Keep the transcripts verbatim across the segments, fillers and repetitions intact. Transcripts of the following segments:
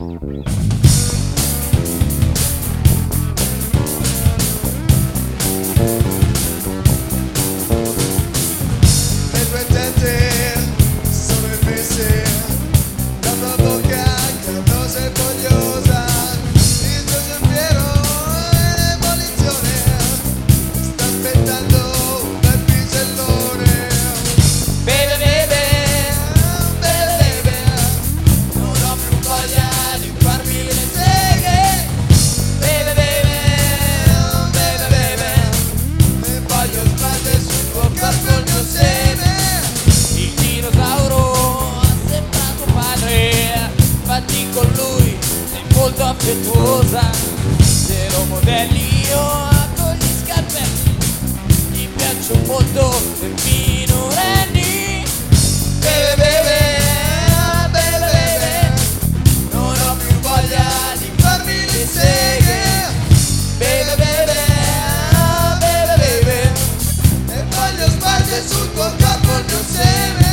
Le tue tette sono invece la tua bocca carnosa e fogliosa, il tuo sospiro è l'evoluzione, sta aspettando un bel pisellone. Beve, beve, beve, bebe, non ho più voglia di farmi le seghe. Beve, bebe, beve, bebe, e voglio sbattere sul tuo corpo il mio seme. Il dinosauro ha sembrato padre, infatti con lui sei molto affettuosa. Se lo modelli io con gli scarpetti, ti piaccio molto per minorenni. Beve, beve, beve, beve, non ho più voglia di farmi le seghe. Beve, beve, beve, bebe, E voglio spargere sul tuo corpo il mio seme.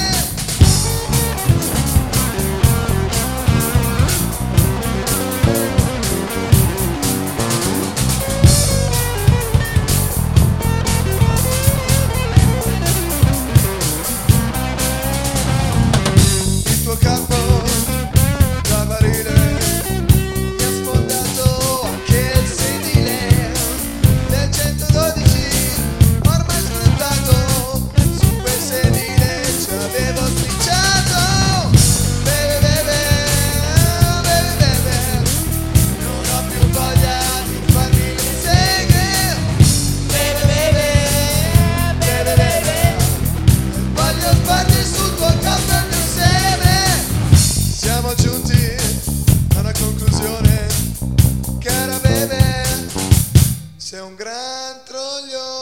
Il tuo capo da barile mi ha sfondato anche il sedile del centododici, ormai sfruttato, su quel sedile ci avevo strisciato. Beve, beve, beve, bebe, non ho più voglia di farmi le seghe. beve, beve, beve, bebe. Voglio spargere sul tuo capo il mio seme. Siamo giunti a una conclusione, cara bebe, sei un gran troglione.